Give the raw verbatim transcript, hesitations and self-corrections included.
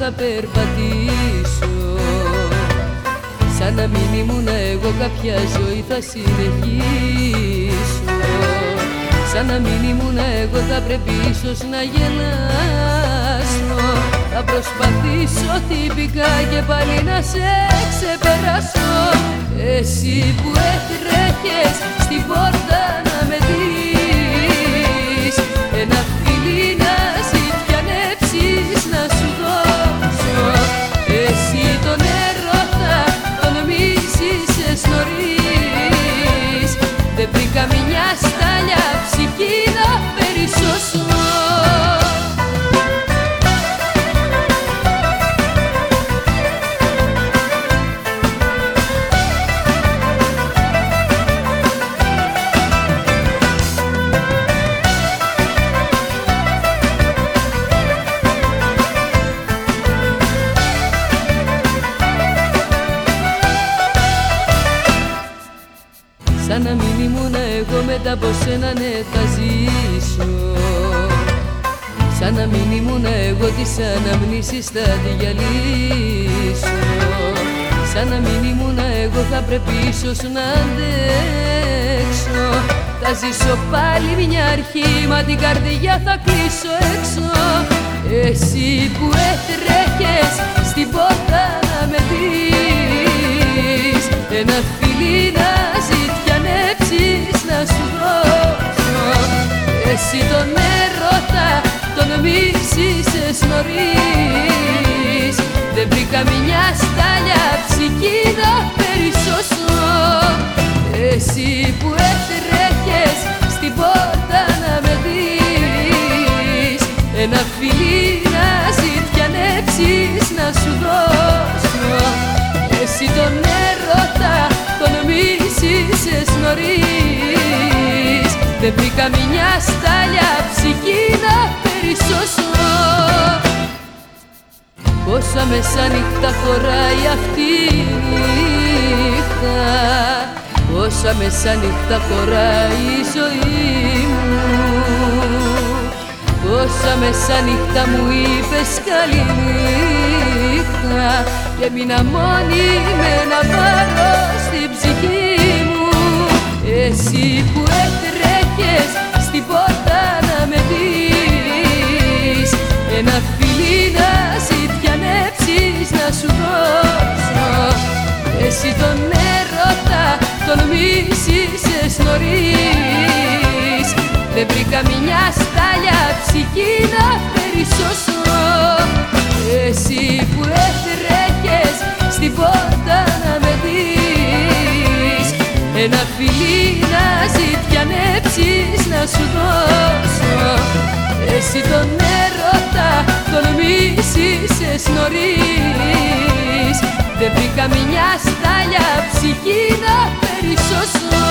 να περπατήσω. Σαν να μην ήμουν εγώ κάποια ζωή θα συνεχίσω. Σαν να μην ήμουν εγώ θα πρέπει ίσως να γελάσω. Θα προσπαθήσω τυπικά και πάλι να σε ξεπεράσω. Εσύ που έτρεχες στην πόρτα να με δεις, ένα φιλί να ζητιανέψεις να σου δώσω. Εσύ τον έρωτα τον μίσησες νωρίς, δεν βρήκα μια στάλια ψυχή να περισσώσω. Σαν να μην ήμουν εγώ μετά από σένα ναι θα ζήσω. Σαν να μην ήμουν εγώ τις αναμνήσεις θα διαλύσω. Σαν να μην ήμουν εγώ θα πρέπει ίσως να αντέξω. Θα ζήσω πάλι μια αρχή μα την καρδιά θα κλείσω έξω. Εσύ που έτρεχες στην πόρτα να με δεις, ένα φιλί να ζητιανέψεις να σου δώσω. Εσύ τον έρωτα τον μίσησες νωρίς, δεν βρήκα μια στάλια ψυχή να περισσώσω. Εσύ που έτρεχες στην πόρτα να με δεις, ένα φιλί να ζητιανέψεις να σου δώσω. Εσύ τον έρωτα τον μίσησες νωρίς, δεν βρήκα μια στάλια ψυχή να περισσώσω. Πόσα μεσάνυχτα χωράει αυτή η νύχτα, πόσα μεσάνυχτα χωράει η ζωή μου. Πόσα μεσάνυχτα μου είπες καληνύχτα και μείνα μόνη με ένα βάρος στην ψυχή μου. Εσύ που έτρεχες στην πόρτα να με δεις, ένα φιλί να ζητιανέψεις να σου δώσω. Εσύ τον έρωτα τον μίσησες νωρίς, δεν βρήκα μια στάλια ψυχή να περισσώσω. Εσύ που έτρεχες στην πόρτα να με δεις, ένα φιλί να ζητιανέψεις να σου δώσω. Εσύ τον έρωτα τον μίσησες νωρίς, δεν βρήκα μια στάλια ψυχή να περισσώσω.